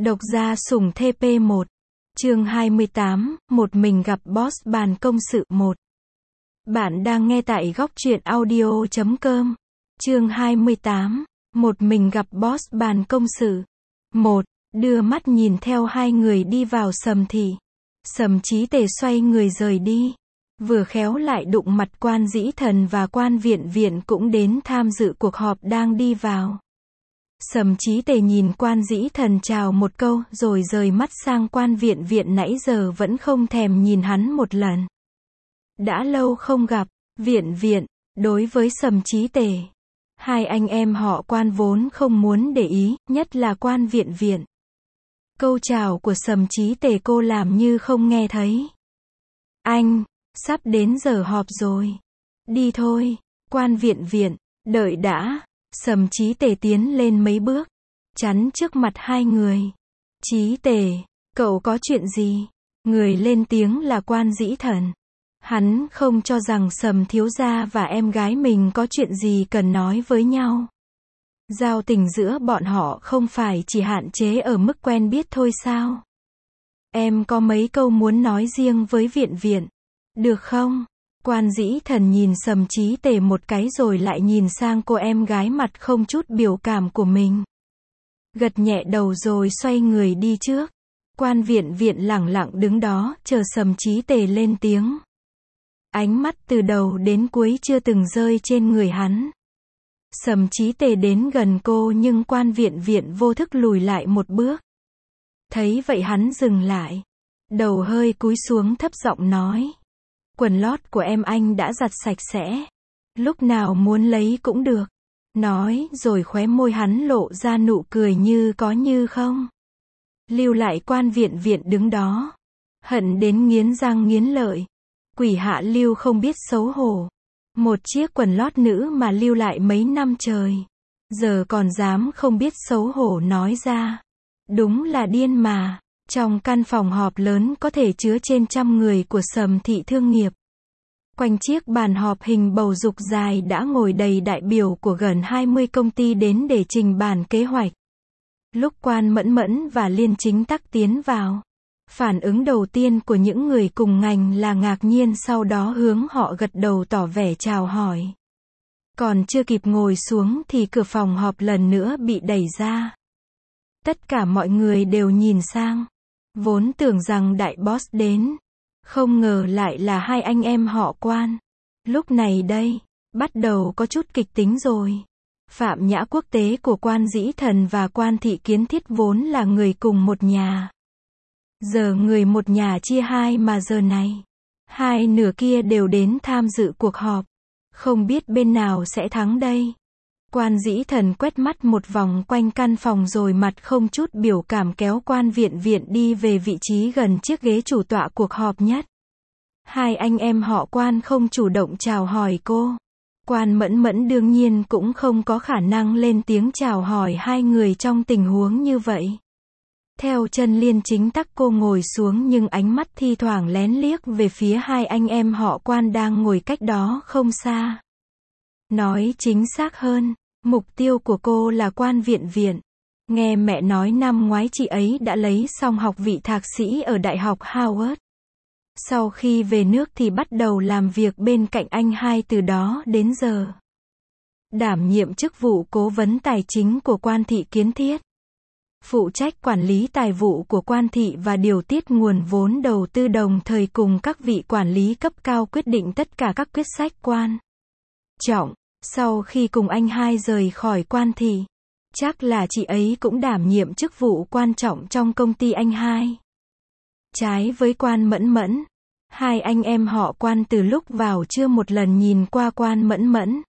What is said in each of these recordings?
Độc gia sủng TP 1. Chương 28, một mình gặp boss bàn công sự 1. Bạn đang nghe tại góc truyện audio.com. Chương 28, một mình gặp boss bàn công sự 1. Đưa mắt nhìn theo hai người đi vào Sầm Thị. Sầm Chí Tề xoay người rời đi. Vừa khéo lại đụng mặt Quan Dĩ Thần và Quan Viện Viện cũng đến tham dự cuộc họp đang đi vào. Sầm Chí Tề nhìn Quan Dĩ Thần chào một câu rồi rời mắt sang Quan Viện Viện nãy giờ vẫn không thèm nhìn hắn một lần. Đã lâu không gặp, Viện Viện, đối với Sầm Chí Tề. Hai anh em họ Quan vốn không muốn để ý, nhất là Quan Viện Viện. Câu chào của Sầm Chí Tề cô làm như không nghe thấy. Anh, sắp đến giờ họp rồi. Đi thôi, Quan Viện Viện, đợi đã. Sầm Chí Tề tiến lên mấy bước, chắn trước mặt hai người. Chí Tề, cậu có chuyện gì? Người lên tiếng là Quan Dĩ Thần. Hắn không cho rằng Sầm thiếu gia và em gái mình có chuyện gì cần nói với nhau. Giao tình giữa bọn họ không phải chỉ hạn chế ở mức quen biết thôi sao? Em có mấy câu muốn nói riêng với Viện Viện, được không? Quan Dĩ Thần nhìn Sầm Chí Tề một cái rồi lại nhìn sang cô em gái mặt không chút biểu cảm của mình. Gật nhẹ đầu rồi xoay người đi trước. Quan Viện Viện lẳng lặng đứng đó, chờ Sầm Chí Tề lên tiếng. Ánh mắt từ đầu đến cuối chưa từng rơi trên người hắn. Sầm Chí Tề đến gần cô nhưng Quan Viện Viện vô thức lùi lại một bước. Thấy vậy hắn dừng lại. Đầu hơi cúi xuống thấp giọng nói. Quần lót của em anh đã giặt sạch sẽ. Lúc nào muốn lấy cũng được. Nói rồi khóe môi hắn lộ ra nụ cười như có như không. Lưu lại Quan Viện Viện đứng đó. Hận đến nghiến răng nghiến lợi. Quỷ hạ lưu không biết xấu hổ. Một chiếc quần lót nữ mà lưu lại mấy năm trời. Giờ còn dám không biết xấu hổ nói ra. Đúng là điên mà. Trong căn phòng họp lớn có thể chứa trên 100 người của Sầm Thị thương nghiệp. Quanh chiếc bàn họp hình bầu dục dài đã ngồi đầy đại biểu của gần 20 công ty đến để trình bàn kế hoạch. Lúc Quan Mẫn Mẫn và Liên Chính Tắc tiến vào, phản ứng đầu tiên của những người cùng ngành là ngạc nhiên, sau đó hướng họ gật đầu tỏ vẻ chào hỏi. Còn chưa kịp ngồi xuống thì cửa phòng họp lần nữa bị đẩy ra. Tất cả mọi người đều nhìn sang. Vốn tưởng rằng đại boss đến, không ngờ lại là hai anh em họ Quan. Lúc này đây, bắt đầu có chút kịch tính rồi. Phạm nhã quốc tế của Quan Dĩ Thần và Quan Thị Kiến Thiết vốn là người cùng một nhà. Giờ người một nhà chia hai mà giờ này, hai nửa kia đều đến tham dự cuộc họp. Không biết bên nào sẽ thắng đây. Quan Dĩ Thần quét mắt một vòng quanh căn phòng rồi mặt không chút biểu cảm kéo Quan Viện Viện đi về vị trí gần chiếc ghế chủ tọa cuộc họp nhất. Hai anh em họ Quan không chủ động chào hỏi cô. Quan Mẫn Mẫn đương nhiên cũng không có khả năng lên tiếng chào hỏi hai người trong tình huống như vậy. Theo chân Liên Chính Tắc cô ngồi xuống nhưng ánh mắt thi thoảng lén liếc về phía hai anh em họ Quan đang ngồi cách đó không xa. Nói chính xác hơn, mục tiêu của cô là Quan Viện Viện. Nghe mẹ nói năm ngoái chị ấy đã lấy xong học vị thạc sĩ ở Đại học Harvard. Sau khi về nước thì bắt đầu làm việc bên cạnh anh hai từ đó đến giờ. Đảm nhiệm chức vụ cố vấn tài chính của Quan Thị Kiến Thiết. Phụ trách quản lý tài vụ của Quan Thị và điều tiết nguồn vốn đầu tư, đồng thời cùng các vị quản lý cấp cao quyết định tất cả các quyết sách quan trọng. Sau khi cùng anh hai rời khỏi Quan Thị, chắc là chị ấy cũng đảm nhiệm chức vụ quan trọng trong công ty anh hai. Trái với Quan Mẫn Mẫn, hai anh em họ Quan từ lúc vào chưa một lần nhìn qua Quan Mẫn Mẫn.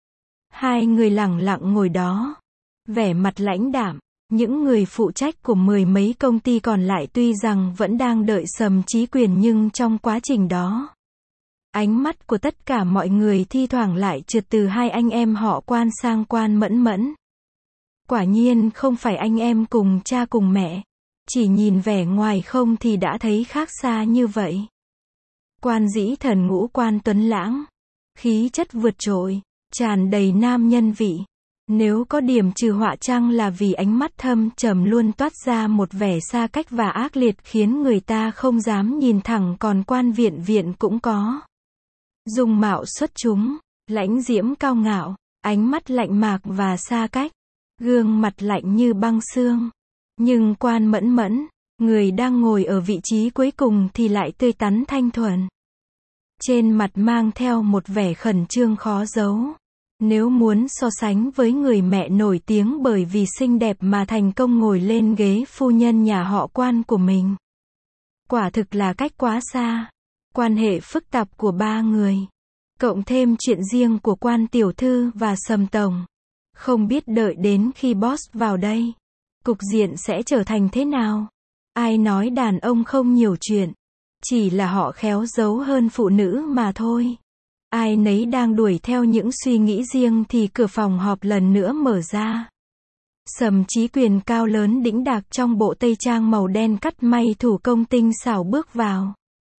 Hai người lẳng lặng ngồi đó, vẻ mặt lãnh đạm. Những người phụ trách của mười mấy công ty còn lại tuy rằng vẫn đang đợi Sầm Chí Quyền nhưng trong quá trình đó, ánh mắt của tất cả mọi người thi thoảng lại trượt từ hai anh em họ Quan sang Quan Mẫn Mẫn. Quả nhiên không phải anh em cùng cha cùng mẹ. Chỉ nhìn vẻ ngoài không thì đã thấy khác xa như vậy. Quan Dĩ Thần ngũ quan tuấn lãng, khí chất vượt trội, tràn đầy nam nhân vị. Nếu có điểm trừ họa chăng là vì ánh mắt thâm trầm luôn toát ra một vẻ xa cách và ác liệt khiến người ta không dám nhìn thẳng, còn Quan Viện Viện cũng có dung mạo xuất chúng, lãnh diễm cao ngạo, ánh mắt lạnh mạc và xa cách, gương mặt lạnh như băng xương. Nhưng Quan Mẫn Mẫn, người đang ngồi ở vị trí cuối cùng thì lại tươi tắn thanh thuần. Trên mặt mang theo một vẻ khẩn trương khó giấu. Nếu muốn so sánh với người mẹ nổi tiếng bởi vì xinh đẹp mà thành công ngồi lên ghế phu nhân nhà họ Quan của mình, quả thực là cách quá xa. Quan hệ phức tạp của ba người, cộng thêm chuyện riêng của Quan tiểu thư và Sầm tổng, không biết đợi đến khi boss vào đây, cục diện sẽ trở thành thế nào. Ai nói đàn ông không nhiều chuyện, chỉ là họ khéo giấu hơn phụ nữ mà thôi. Ai nấy đang đuổi theo những suy nghĩ riêng thì cửa phòng họp lần nữa mở ra. Sầm Chí Quyền cao lớn đĩnh đạc trong bộ tây trang màu đen cắt may thủ công tinh xảo bước vào.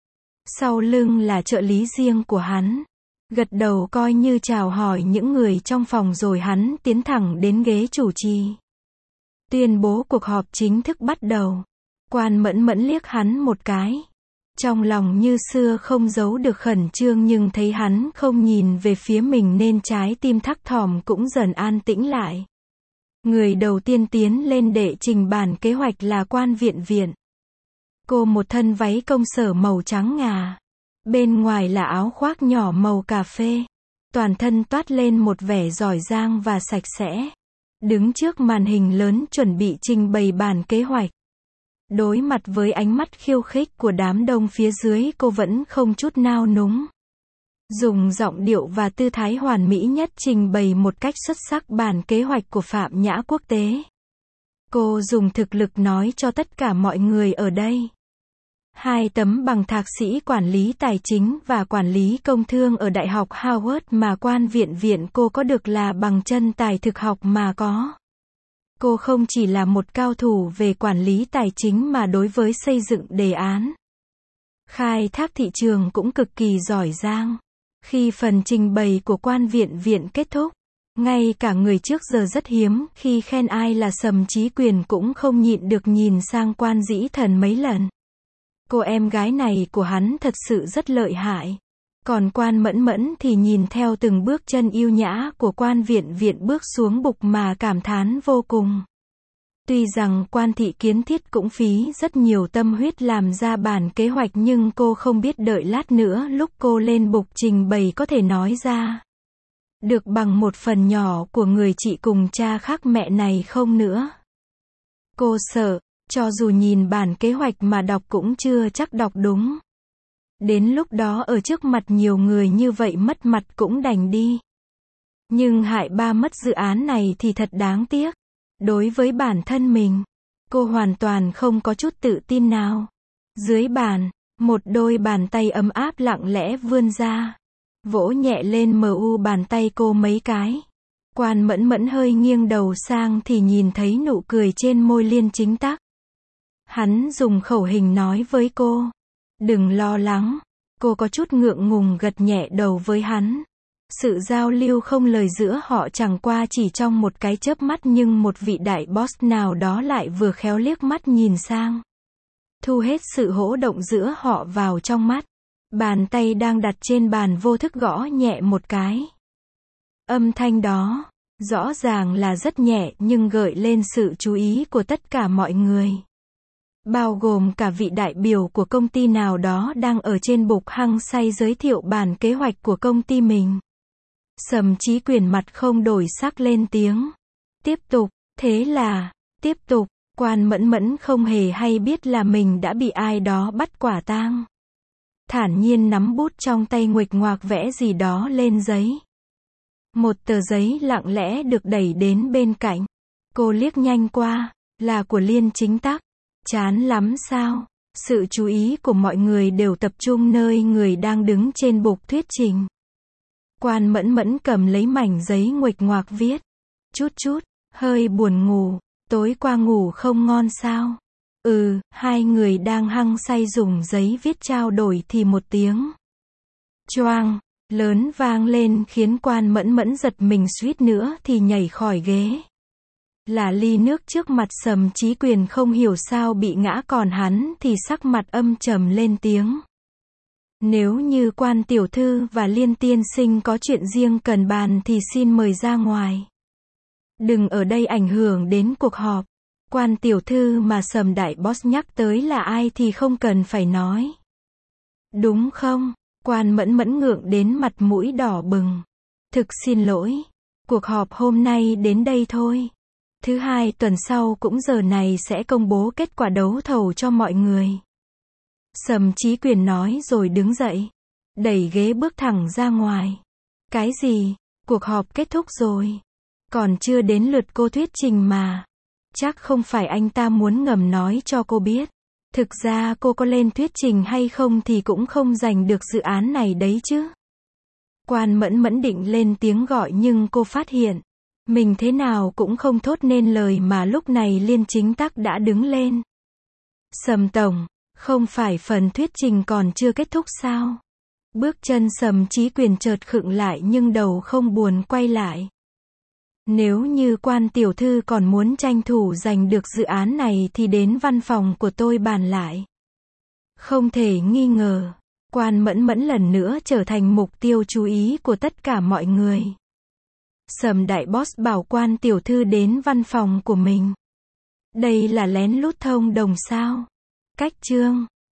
Sau lưng là trợ lý riêng của hắn. Gật đầu coi như chào hỏi những người trong phòng rồi hắn tiến thẳng đến ghế chủ trì. Tuyên bố cuộc họp chính thức bắt đầu. Quan Mẫn Mẫn liếc hắn một cái. Trong lòng như xưa không giấu được khẩn trương, nhưng thấy hắn không nhìn về phía mình nên trái tim thắt thỏm cũng dần an tĩnh lại. Người đầu tiên tiến lên để trình bản kế hoạch là Quan Viện Viện. Cô một thân váy công sở màu trắng ngà. Bên ngoài là áo khoác nhỏ màu cà phê. Toàn thân toát lên một vẻ giỏi giang và sạch sẽ. Đứng trước màn hình lớn chuẩn bị trình bày bản kế hoạch. Đối mặt với ánh mắt khiêu khích của đám đông phía dưới, cô vẫn không chút nao núng. Dùng giọng điệu và tư thái hoàn mỹ nhất trình bày một cách xuất sắc bản kế hoạch của Phạm Nhã Quốc tế. Cô dùng thực lực nói cho tất cả mọi người ở đây. 2 tấm bằng thạc sĩ quản lý tài chính và quản lý công thương ở Đại học Harvard mà Quan Viện Viện cô có được là bằng chân tài thực học mà có. Cô không chỉ là một cao thủ về quản lý tài chính mà đối với xây dựng đề án, khai thác thị trường cũng cực kỳ giỏi giang. Khi phần trình bày của Quan Viện Viện kết thúc, ngay cả người trước giờ rất hiếm khi khen ai là Sầm Chí Quyền cũng không nhịn được nhìn sang Quan Dĩ Thần mấy lần. Cô em gái này của hắn thật sự rất lợi hại. Còn Quan Mẫn Mẫn thì nhìn theo từng bước chân yêu nhã của Quan Viện Viện bước xuống bục mà cảm thán vô cùng. Tuy rằng Quan thị kiến thiết cũng phí rất nhiều tâm huyết làm ra bản kế hoạch, nhưng cô không biết đợi lát nữa lúc cô lên bục trình bày có thể nói ra được bằng một phần nhỏ của người chị cùng cha khác mẹ này không nữa. Cô sợ, cho dù nhìn bản kế hoạch mà đọc cũng chưa chắc đọc đúng. Đến lúc đó ở trước mặt nhiều người như vậy mất mặt cũng đành đi. Nhưng hại ba mất dự án này thì thật đáng tiếc. Đối với bản thân mình, cô hoàn toàn không có chút tự tin nào. Dưới bàn, một đôi bàn tay ấm áp lặng lẽ vươn ra, vỗ nhẹ lên bàn tay cô mấy cái. Quan Mẫn Mẫn hơi nghiêng đầu sang thì nhìn thấy nụ cười trên môi Liên Chính Tắc. Hắn dùng khẩu hình nói với cô, đừng lo lắng. Cô có chút ngượng ngùng gật nhẹ đầu với hắn. Sự giao lưu không lời giữa họ chẳng qua chỉ trong một cái chớp mắt, nhưng một vị đại boss nào đó lại vừa khéo liếc mắt nhìn sang, thu hết sự hỗ động giữa họ vào trong mắt. Bàn tay đang đặt trên bàn vô thức gõ nhẹ một cái. Âm thanh đó, rõ ràng là rất nhẹ nhưng gợi lên sự chú ý của tất cả mọi người. Bao gồm cả vị đại biểu của công ty nào đó đang ở trên bục hăng say giới thiệu bản kế hoạch của công ty mình. Sầm Chí Quyền mặt không đổi sắc lên tiếng. Tiếp tục, thế là, tiếp tục, Quan Mẫn Mẫn không hề hay biết là mình đã bị ai đó bắt quả tang. Thản nhiên nắm bút trong tay nguệch ngoạc vẽ gì đó lên giấy. Một tờ giấy lặng lẽ được đẩy đến bên cạnh. Cô liếc nhanh qua, là của Liên Chính Tắc. Chán lắm sao? Sự chú ý của mọi người đều tập trung nơi người đang đứng trên bục thuyết trình. Quan Mẫn Mẫn cầm lấy mảnh giấy nguệch ngoạc viết. Chút, hơi buồn ngủ, tối qua ngủ không ngon sao? Hai người đang hăng say dùng giấy viết trao đổi thì một tiếng choang, lớn vang lên khiến Quan Mẫn Mẫn giật mình suýt nữa thì nhảy khỏi ghế. Là ly nước trước mặt Sầm Chí Quyền không hiểu sao bị ngã, còn hắn thì sắc mặt âm trầm lên tiếng. Nếu như Quan tiểu thư và Liên tiên sinh có chuyện riêng cần bàn thì xin mời ra ngoài. Đừng ở đây ảnh hưởng đến cuộc họp. Quan tiểu thư mà Sầm đại boss nhắc tới là ai thì không cần phải nói. Đúng không? Quan Mẫn Mẫn ngượng đến mặt mũi đỏ bừng. Thực xin lỗi. Cuộc họp hôm nay đến đây thôi. Thứ hai tuần sau cũng giờ này sẽ công bố kết quả đấu thầu cho mọi người. Sầm Chí Quyền nói rồi đứng dậy. Đẩy ghế bước thẳng ra ngoài. Cái gì? Cuộc họp kết thúc rồi. Còn chưa đến lượt cô thuyết trình mà. Chắc không phải anh ta muốn ngầm nói cho cô biết. Thực ra cô có lên thuyết trình hay không thì cũng không giành được dự án này đấy chứ. Quan Mẫn Mẫn định lên tiếng gọi nhưng cô phát hiện. Mình thế nào cũng không thốt nên lời mà lúc này Liên Chính Tắc đã đứng lên. Sầm tổng, không phải phần thuyết trình còn chưa kết thúc sao? Bước chân Sầm Chí Quyền chợt khựng lại nhưng đầu không buồn quay lại. Nếu như Quan tiểu thư còn muốn tranh thủ giành được dự án này thì đến văn phòng của tôi bàn lại. Không thể nghi ngờ, Quan Mẫn Mẫn lần nữa trở thành mục tiêu chú ý của tất cả mọi người. Sầm đại boss bảo Quan tiểu thư đến văn phòng của mình. Đây là lén lút thông đồng sao? Cách chương